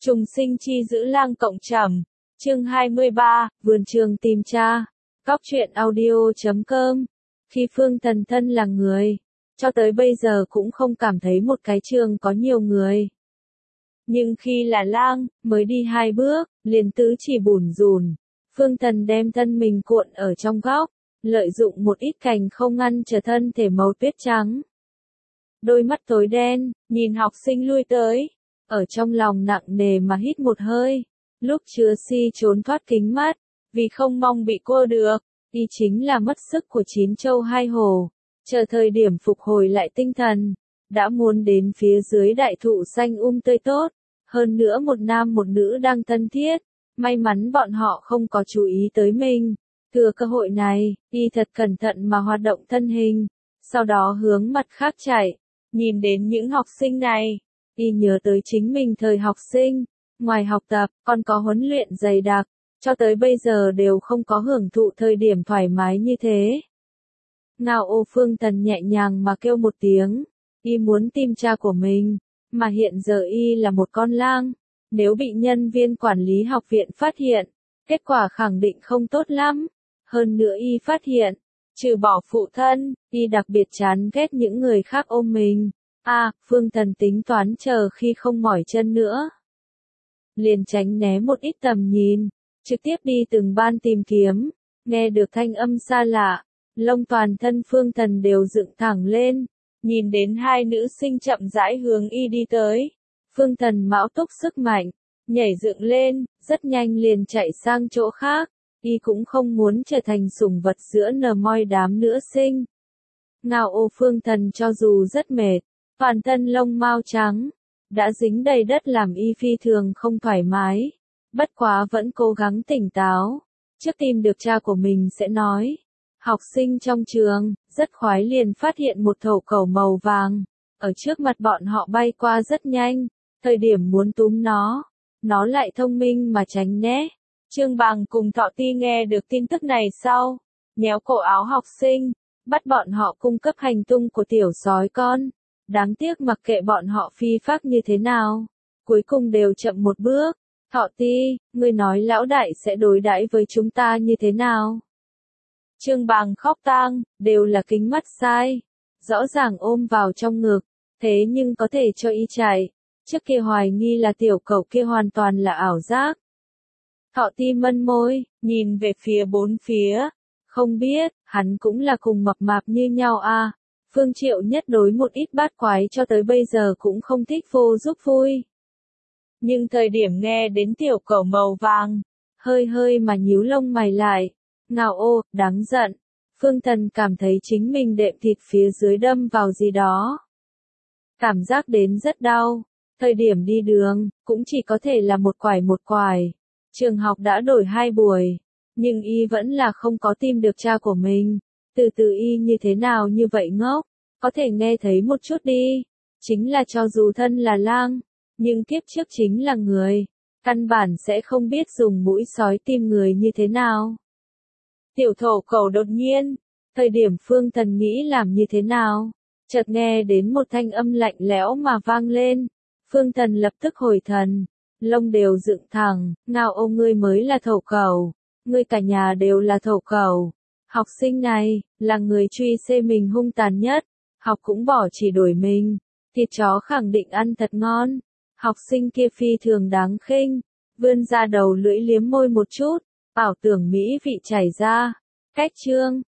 Trùng sinh chi giữ lang cộng trầm. Chương 23, Vườn trường tìm cha. Cóc truyện audio.com. Khi Phương Tần thân là người, cho tới bây giờ cũng không cảm thấy một cái trường có nhiều người. Nhưng khi là lang, mới đi 2 bước, liền tứ chỉ bủn rủn. Phương Tần đem thân mình cuộn ở trong góc, lợi dụng một ít cành không ngăn trở thân thể màu tuyết trắng. Đôi mắt tối đen, nhìn học sinh lui tới, ở trong lòng nặng nề mà hít một hơi. Lúc chứa si trốn thoát kính mắt, vì không mong bị cô được, y chính là mất sức của 9 châu 2 hồ. Chờ thời điểm phục hồi lại tinh thần, đã muốn đến phía dưới đại thụ xanh tươi tốt. Hơn nữa một nam một nữ đang thân thiết, may mắn bọn họ không có chú ý tới mình. Thừa cơ hội này, y thật cẩn thận mà hoạt động thân hình, sau đó hướng mặt khác chạy. Nhìn đến những học sinh này, y nhớ tới chính mình thời học sinh, ngoài học tập, còn có huấn luyện dày đặc, cho tới bây giờ đều không có hưởng thụ thời điểm thoải mái như thế. Ngao ô Phương Tần nhẹ nhàng mà kêu một tiếng, y muốn tìm cha của mình, mà hiện giờ y là một con lang, nếu bị nhân viên quản lý học viện phát hiện, kết quả khẳng định không tốt lắm. Hơn nữa y phát hiện, trừ bỏ phụ thân, y đặc biệt chán ghét những người khác ôm mình. Phương Tần tính toán chờ khi không mỏi chân nữa, liền tránh né một ít tầm nhìn, trực tiếp đi từng ban tìm kiếm. Nghe được thanh âm xa lạ, lông toàn thân Phương Tần đều dựng thẳng lên, nhìn đến 2 nữ sinh chậm rãi hướng y đi tới. Phương Tần mão túc sức mạnh, nhảy dựng lên, rất nhanh liền chạy sang chỗ khác. Y cũng không muốn trở thành sủng vật giữa nờ moi đám nữ sinh. Ngao ô Phương Tần cho dù rất mệt, toàn thân lông mao trắng, đã dính đầy đất làm y phi thường không thoải mái. Bất quá vẫn cố gắng tỉnh táo, trước tìm được cha của mình sẽ nói. Học sinh trong trường, rất khoái liền phát hiện một thổ cẩu màu vàng, ở trước mặt bọn họ bay qua rất nhanh, thời điểm muốn túm nó lại thông minh mà tránh né. Trương Bằng cùng Thọ Ti nghe được tin tức này sau, nhéo cổ áo học sinh, bắt bọn họ cung cấp hành tung của tiểu sói con. Đáng tiếc mặc kệ bọn họ phi phác như thế nào, cuối cùng đều chậm một bước. Thọ Ti, ngươi nói lão đại sẽ đối đãi với chúng ta như thế nào? Trương Bằng khóc tang, đều là kính mắt sai, rõ ràng ôm vào trong ngực, thế nhưng có thể cho y chạy. Trước kia hoài nghi là tiểu cẩu kia hoàn toàn là ảo giác. Thọ Ti mân môi, nhìn về phía bốn phía, không biết, hắn cũng là cùng mập mạp như nhau à. Phương Triệu Nhất đối một ít bát quái cho tới bây giờ cũng không thích vô giúp vui. Nhưng thời điểm nghe đến tiểu cẩu màu vàng, hơi mà nhíu lông mày lại. Ngao ô, đáng giận. Phương Tần cảm thấy chính mình đệm thịt phía dưới đâm vào gì đó. Cảm giác đến rất đau. Thời điểm đi đường, cũng chỉ có thể là một quải. Trường học đã đổi 2 buổi, nhưng y vẫn là không có tìm được cha của mình. Từ từ y như thế nào như vậy ngốc, có thể nghe thấy một chút đi. Chính là cho dù thân là lang, nhưng kiếp trước chính là người, căn bản sẽ không biết dùng mũi sói tìm người như thế nào. Tiểu thổ cẩu đột nhiên, thời điểm Phương Tần nghĩ làm như thế nào, chợt nghe đến một thanh âm lạnh lẽo mà vang lên. Phương Tần lập tức hồi thần, lông đều dựng thẳng. Ngao ô, ngươi mới là thổ cẩu, ngươi cả nhà đều là thổ cẩu. Học sinh này, là người truy xê mình hung tàn nhất, học cũng bỏ chỉ đổi mình, thịt chó khẳng định ăn thật ngon. Học sinh kia phi thường đáng khinh, vươn ra đầu lưỡi liếm môi một chút, ảo tưởng mỹ vị chảy ra. Cách chương